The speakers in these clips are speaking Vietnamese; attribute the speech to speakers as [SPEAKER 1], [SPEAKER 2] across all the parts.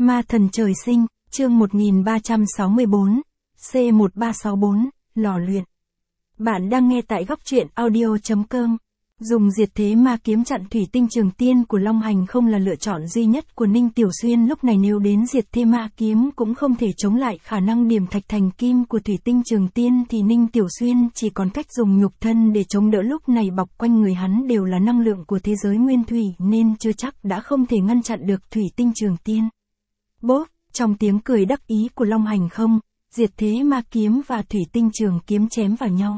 [SPEAKER 1] Ma thần trời sinh, chương 1364, C1364, lò luyện. Bạn đang nghe tại góc truyện audio.com. Dùng diệt thế ma kiếm chặn thủy tinh trường tiên của Long Hành không là lựa chọn duy nhất của Ninh Tiểu Xuyên lúc này, nếu đến diệt thế ma kiếm cũng không thể chống lại khả năng điểm thạch thành kim của thủy tinh trường tiên thì Ninh Tiểu Xuyên chỉ còn cách dùng nhục thân để chống đỡ. Lúc này bọc quanh người hắn đều là năng lượng của thế giới nguyên thủy nên chưa chắc đã không thể ngăn chặn được thủy tinh trường tiên. Bốp, trong tiếng cười đắc ý của Long Hành không, diệt thế ma kiếm và thủy tinh trường kiếm chém vào nhau.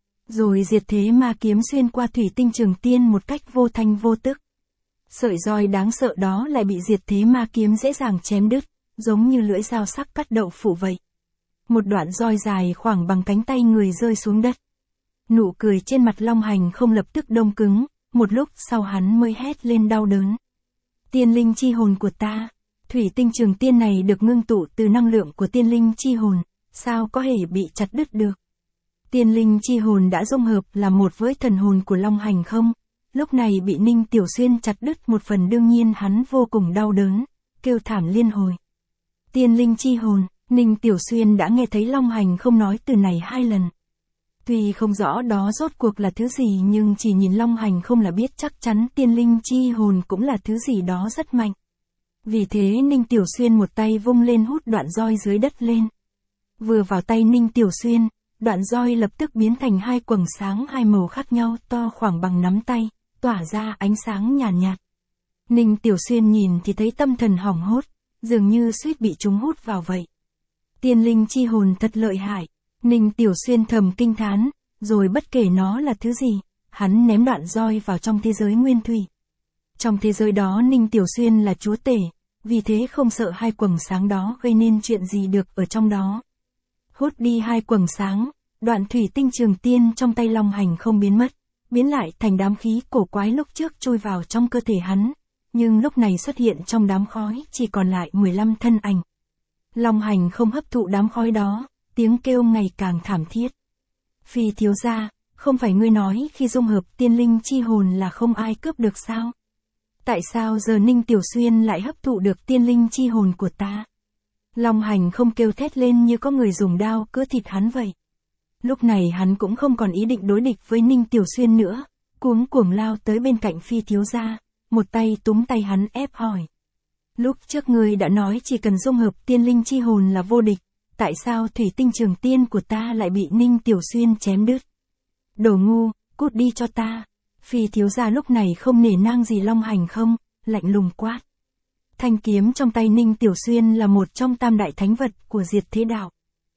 [SPEAKER 1] Rồi diệt thế ma kiếm xuyên qua thủy tinh trường tiên một cách vô thanh vô tức. Sợi roi đáng sợ đó lại bị diệt thế ma kiếm dễ dàng chém đứt, giống như lưỡi dao sắc cắt đậu phụ vậy. Một đoạn roi dài khoảng bằng cánh tay người rơi xuống đất. Nụ cười trên mặt Long Hành không lập tức đông cứng, một lúc sau hắn mới hét lên đau đớn. Tiên linh chi hồn của ta. Thủy tinh trường tiên này được ngưng tụ từ năng lượng của tiên linh chi hồn, sao có thể bị chặt đứt được. Tiên linh chi hồn đã dung hợp là một với thần hồn của Long Hành không, lúc này bị Ninh Tiểu Xuyên chặt đứt một phần, đương nhiên hắn vô cùng đau đớn, kêu thảm liên hồi. Tiên linh chi hồn, Ninh Tiểu Xuyên đã nghe thấy Long Hành không nói từ này 2 lần. Tuy không rõ đó rốt cuộc là thứ gì nhưng chỉ nhìn Long Hành không là biết chắc chắn tiên linh chi hồn cũng là thứ gì đó rất mạnh. Vì thế Ninh Tiểu Xuyên một tay vung lên hút đoạn roi dưới đất lên. Vừa vào tay Ninh Tiểu Xuyên, đoạn roi lập tức biến thành 2 quầng sáng 2 màu khác nhau to khoảng bằng nắm tay, tỏa ra ánh sáng nhàn nhạt. Ninh Tiểu Xuyên nhìn thì thấy tâm thần hỏng hốt, dường như suýt bị chúng hút vào vậy. Tiên linh chi hồn thật lợi hại, Ninh Tiểu Xuyên thầm kinh thán, rồi bất kể nó là thứ gì, hắn ném đoạn roi vào trong thế giới nguyên thủy. Trong thế giới đó Ninh Tiểu Xuyên là chúa tể, vì thế không sợ 2 quầng sáng đó gây nên chuyện gì được ở trong đó. Hút đi 2 quầng sáng, đoạn thủy tinh trường tiên trong tay Long Hành không biến mất, biến lại thành đám khí cổ quái lúc trước chui vào trong cơ thể hắn, nhưng lúc này xuất hiện trong đám khói chỉ còn lại 15 thân ảnh. Long Hành không hấp thụ đám khói đó, tiếng kêu ngày càng thảm thiết. Phi thiếu gia, không phải ngươi nói khi dung hợp tiên linh chi hồn là không ai cướp được sao? Tại sao giờ Ninh Tiểu Xuyên lại hấp thụ được tiên linh chi hồn của ta? Long Hành không kêu thét lên như có người dùng đao cứa thịt hắn vậy. Lúc này hắn cũng không còn ý định đối địch với Ninh Tiểu Xuyên nữa, cuống cuồng lao tới bên cạnh Phi thiếu gia, một tay túm tay hắn ép hỏi. Lúc trước ngươi đã nói chỉ cần dung hợp tiên linh chi hồn là vô địch, tại sao thủy tinh trường tiên của ta lại bị Ninh Tiểu Xuyên chém đứt? Đồ ngu, cút đi cho ta. Phi thiếu gia lúc này không nể nang gì Long Hành không, lạnh lùng quát. Thanh kiếm trong tay Ninh Tiểu Xuyên là một trong tam đại thánh vật của Diệt Thế Đạo.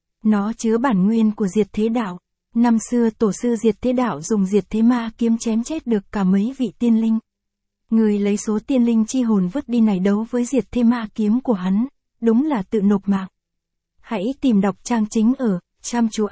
[SPEAKER 1] Nó chứa bản nguyên của Diệt Thế Đạo. Năm xưa tổ sư Diệt Thế Đạo dùng Diệt Thế Ma kiếm chém chết được cả mấy vị tiên linh. Người lấy số tiên linh chi hồn vứt đi này đấu với Diệt Thế Ma kiếm của hắn, đúng là tự nộp mạng. Hãy tìm đọc trang chính ở chăm chú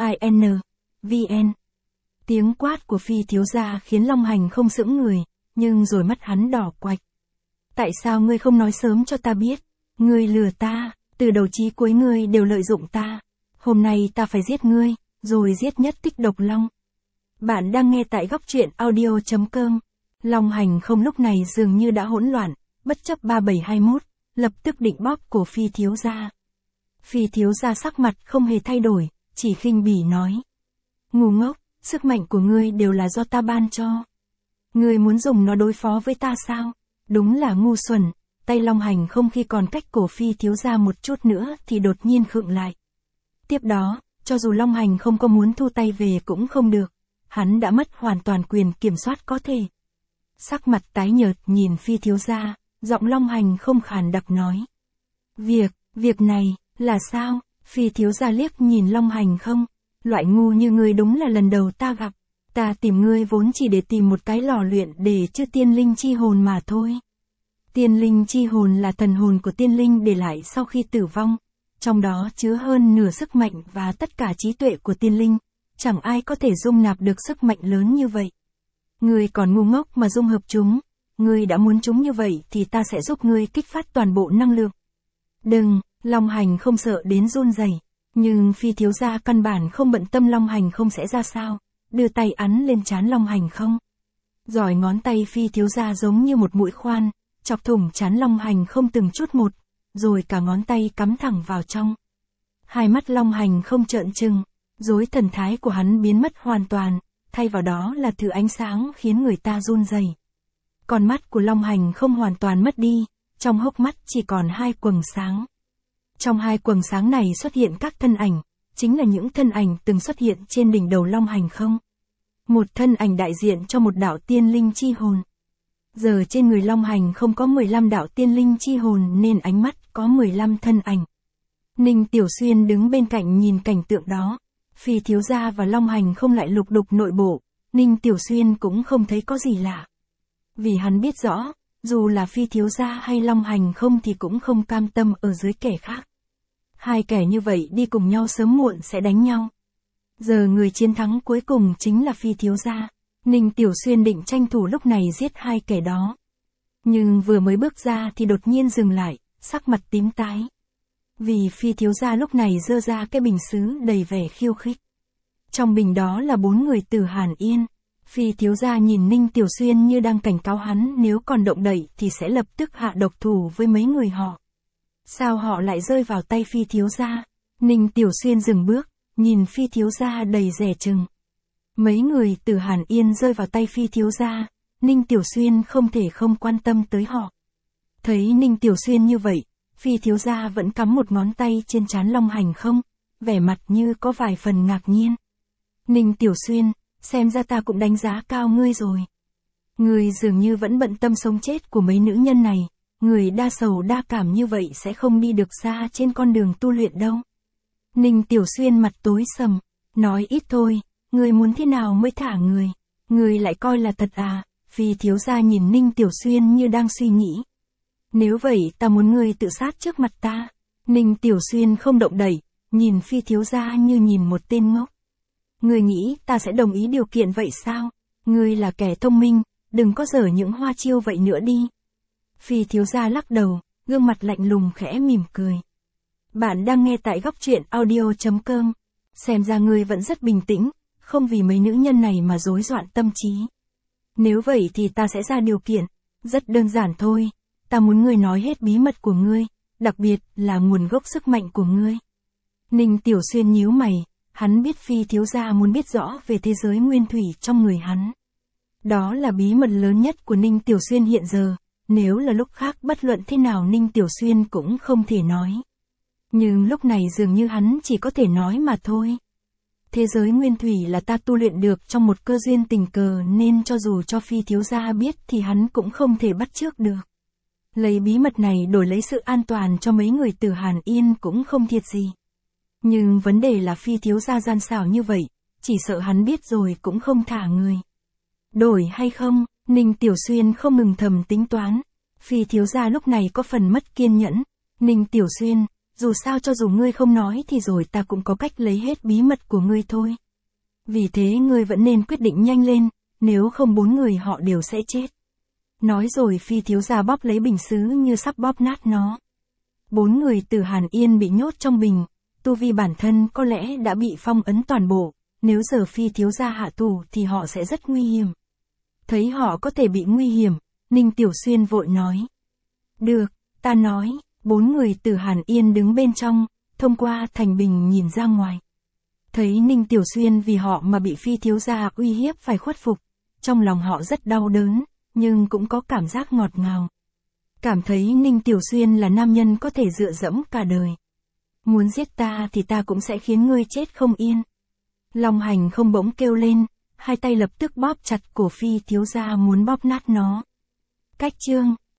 [SPEAKER 1] IN.vn. Tiếng quát của Phi thiếu gia khiến Long Hành không sững người, nhưng rồi mắt hắn đỏ quạch. Tại sao ngươi không nói sớm cho ta biết? Ngươi lừa ta, từ đầu chí cuối ngươi đều lợi dụng ta. Hôm nay ta phải giết ngươi, rồi giết nhất Tích Độc Long. Bạn đang nghe tại góc truyện audio.com. Long Hành không lúc này dường như đã hỗn loạn, bất chấp 3721, lập tức định bóp cổ Phi thiếu gia. Phi thiếu gia sắc mặt không hề thay đổi, chỉ khinh bỉ nói. Ngu ngốc, sức mạnh của ngươi đều là do ta ban cho. Ngươi muốn dùng nó đối phó với ta sao? Đúng là ngu xuẩn. Tay Long Hành không khi còn cách cổ Phi thiếu gia một chút nữa thì đột nhiên khựng lại. Tiếp đó, cho dù Long Hành không có muốn thu tay về cũng không được. Hắn đã mất hoàn toàn quyền kiểm soát có thể. Sắc mặt tái nhợt nhìn Phi thiếu gia, giọng Long Hành không khàn đặc nói. Việc này, là sao? Phi thiếu gia liếc nhìn Long Hành không. Loại ngu như ngươi đúng là lần đầu ta gặp. Ta tìm ngươi vốn chỉ để tìm một cái lò luyện để chứa tiên linh chi hồn mà thôi. Tiên linh chi hồn là thần hồn của tiên linh để lại sau khi tử vong. Trong đó chứa hơn nửa sức mạnh và tất cả trí tuệ của tiên linh. Chẳng ai có thể dung nạp được sức mạnh lớn như vậy. Ngươi còn ngu ngốc mà dung hợp chúng. Ngươi đã muốn chúng như vậy thì ta sẽ giúp ngươi kích phát toàn bộ năng lượng. Đừng, Long Hành không sợ đến run rẩy. Nhưng Phi thiếu gia căn bản không bận tâm Long Hành không sẽ ra sao, đưa tay ấn lên trán Long Hành không. Giỏi ngón tay Phi thiếu gia giống như một mũi khoan, chọc thủng trán Long Hành không từng chút một, rồi cả ngón tay cắm thẳng vào trong. Hai mắt Long Hành không trợn trừng, rối thần thái của hắn biến mất hoàn toàn, thay vào đó là thứ ánh sáng khiến người ta run rẩy. Con mắt của Long Hành không hoàn toàn mất đi, trong hốc mắt chỉ còn hai quầng sáng. Trong hai quầng sáng này xuất hiện các thân ảnh, chính là những thân ảnh từng xuất hiện trên đỉnh đầu Long Hành không. Một thân ảnh đại diện cho một đạo tiên linh chi hồn. Giờ trên người Long Hành không có 15 đạo tiên linh chi hồn nên ánh mắt có 15 thân ảnh. Ninh Tiểu Xuyên đứng bên cạnh nhìn cảnh tượng đó. Phi thiếu gia và Long Hành không lại lục đục nội bộ, Ninh Tiểu Xuyên cũng không thấy có gì lạ. Vì hắn biết rõ, dù là Phi thiếu gia hay Long Hành không thì cũng không cam tâm ở dưới kẻ khác. Hai kẻ như vậy đi cùng nhau sớm muộn sẽ đánh nhau. Giờ người chiến thắng cuối cùng chính là Phi thiếu gia. Ninh Tiểu Xuyên định tranh thủ lúc này giết hai kẻ đó. Nhưng vừa mới bước ra thì đột nhiên dừng lại, sắc mặt tím tái. Vì Phi thiếu gia lúc này giơ ra cái bình sứ đầy vẻ khiêu khích. Trong bình đó là 4 người từ Hàn Yên. Phi thiếu gia nhìn Ninh Tiểu Xuyên như đang cảnh cáo hắn nếu còn động đậy thì sẽ lập tức hạ độc thủ với mấy người họ. Sao họ lại rơi vào tay Phi thiếu gia? Ninh Tiểu Xuyên dừng bước, nhìn Phi thiếu gia đầy dè chừng. Mấy người từ Hàn Yên rơi vào tay Phi thiếu gia, Ninh Tiểu Xuyên không thể không quan tâm tới họ. Thấy Ninh Tiểu Xuyên như vậy, Phi thiếu gia vẫn cắm một ngón tay trên trán Long Hành không, vẻ mặt như có vài phần ngạc nhiên. Ninh Tiểu Xuyên, xem ra ta cũng đánh giá cao ngươi rồi. Ngươi dường như vẫn bận tâm sống chết của mấy nữ nhân này, người đa sầu đa cảm như vậy sẽ không đi được xa trên con đường tu luyện đâu. Ninh Tiểu Xuyên mặt tối sầm, nói ít thôi, ngươi muốn thế nào mới thả người, ngươi lại coi là thật à? Phi thiếu gia nhìn Ninh Tiểu Xuyên như đang suy nghĩ. Nếu vậy ta muốn ngươi tự sát trước mặt ta. Ninh Tiểu Xuyên không động đậy, nhìn Phi thiếu gia như nhìn một tên ngốc. Ngươi nghĩ ta sẽ đồng ý điều kiện vậy sao? Ngươi là kẻ thông minh, đừng có dở những hoa chiêu vậy nữa đi. Phi thiếu gia lắc đầu, gương mặt lạnh lùng khẽ mỉm cười. Bạn đang nghe tại góc truyện audio.com. Xem ra ngươi vẫn rất bình tĩnh, không vì mấy nữ nhân này mà rối loạn tâm trí. Nếu vậy thì ta sẽ ra điều kiện, rất đơn giản thôi. Ta muốn ngươi nói hết bí mật của ngươi, đặc biệt là nguồn gốc sức mạnh của ngươi. Ninh Tiểu Xuyên nhíu mày, hắn biết Phi thiếu gia muốn biết rõ về thế giới nguyên thủy trong người hắn. Đó là bí mật lớn nhất của Ninh Tiểu Xuyên hiện giờ, nếu là lúc khác bất luận thế nào Ninh Tiểu Xuyên cũng không thể nói. Nhưng lúc này dường như hắn chỉ có thể nói mà thôi. Thế giới nguyên thủy là ta tu luyện được trong một cơ duyên tình cờ nên cho dù cho Phi thiếu gia biết thì hắn cũng không thể bắt chước được. Lấy bí mật này đổi lấy sự an toàn cho mấy người từ Hàn Yên cũng không thiệt gì. Nhưng vấn đề là Phi thiếu gia gian xảo như vậy, chỉ sợ hắn biết rồi cũng không thả người. Đổi hay không, Ninh Tiểu Xuyên không ngừng thầm tính toán. Phi thiếu gia lúc này có phần mất kiên nhẫn. Ninh Tiểu Xuyên, dù sao cho dù ngươi không nói thì rồi ta cũng có cách lấy hết bí mật của ngươi thôi. Vì thế ngươi vẫn nên quyết định nhanh lên, nếu không 4 người họ đều sẽ chết. Nói rồi Phi thiếu gia bóp lấy bình sứ như sắp bóp nát nó. 4 người từ Hàn Yên bị nhốt trong bình, tu vi bản thân có lẽ đã bị phong ấn toàn bộ, nếu giờ Phi thiếu gia hạ thủ thì họ sẽ rất nguy hiểm. Thấy họ có thể bị nguy hiểm, Ninh Tiểu Xuyên vội nói. Được, ta nói. 4 người từ Hàn Yên đứng bên trong, thông qua thành bình nhìn ra ngoài. Thấy Ninh Tiểu Xuyên vì họ mà bị Phi thiếu gia uy hiếp phải khuất phục, trong lòng họ rất đau đớn, nhưng cũng có cảm giác ngọt ngào. Cảm thấy Ninh Tiểu Xuyên là nam nhân có thể dựa dẫm cả đời. Muốn giết ta thì ta cũng sẽ khiến ngươi chết không yên. Long Hành không bỗng kêu lên, hai tay lập tức bóp chặt cổ Phi thiếu gia muốn bóp nát nó. Cách chương